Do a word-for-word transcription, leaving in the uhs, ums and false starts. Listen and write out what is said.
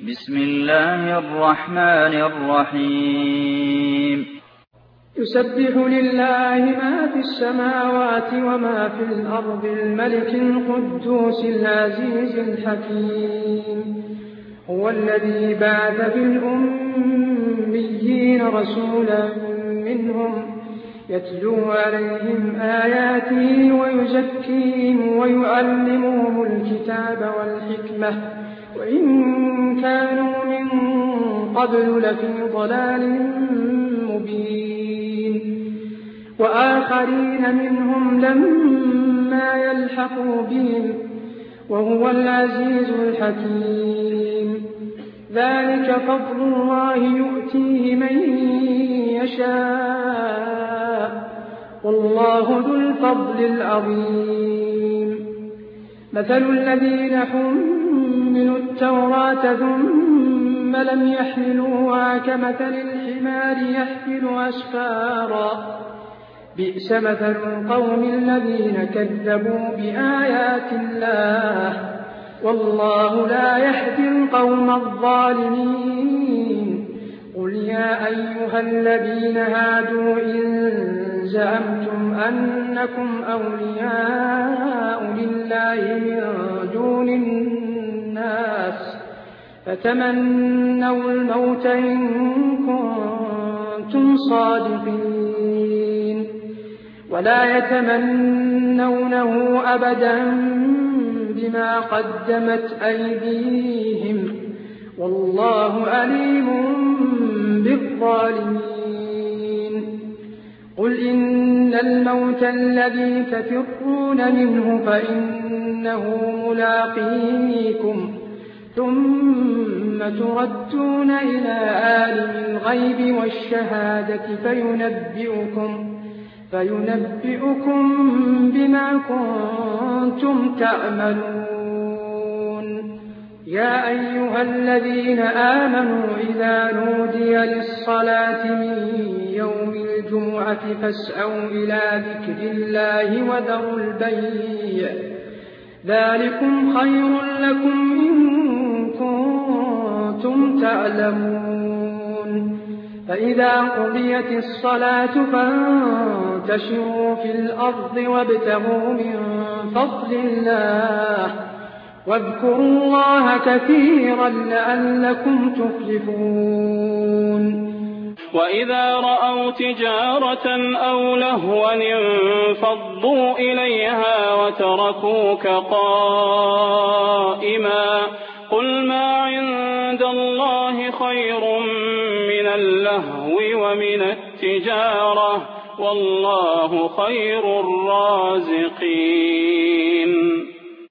بسم الله الرحمن الرحيم يسبح لله ما في السماوات وما في الأرض الملك القدوس العزيز الحكيم هو الذي بعث في الأميين رسولا منهم يتلو عليهم آياته ويزكيهم ويعلمهم الكتاب والحكمة وإن كانوا من قبل لفي ضلال مبين وآخرين منهم لما يلحقوا بهم وهو العزيز الحكيم ذلك فضل الله يؤتيه من يشاء والله ذو الفضل العظيم مثل الذين حملوا التوراة ثم لم يحملوها كمثل الحمار يحمل أسفارا بئس مثل القوم الذين كذبوا بآيات الله والله لا يهدي القوم الظالمين قل يا أيها الذين هادوا إن زعمتم أنكم أولياء لله من دون الناس فتمنوا الموت إن كنتم صادقين ولا يتمنونه أبدا بما قدمت أيديهم والله أليم بالظالمين قل إن الموت الذي تفرون منه فإنه ملاقيكم ثم تردون إلى عالم الغيب والشهادة فينبئكم فينبئكم بما كنتم تعملون يا أيها الذين آمنوا إذا نودي للصلاة من يوم الجمعة فاسعوا إلى ذكر الله وذروا البيع ذلكم خير لكم إن كنتم تعلمون فإذا قضيت الصلاة فانتشروا في الأرض وابتغوا من فضل الله واذكروا الله كثيرا لعلكم تفلحون وإذا رأوا تجارة أو لهوا انفضوا إليها وتركوك قائما قل ما عند الله خير من اللهو ومن التجارة والله خير الرازقين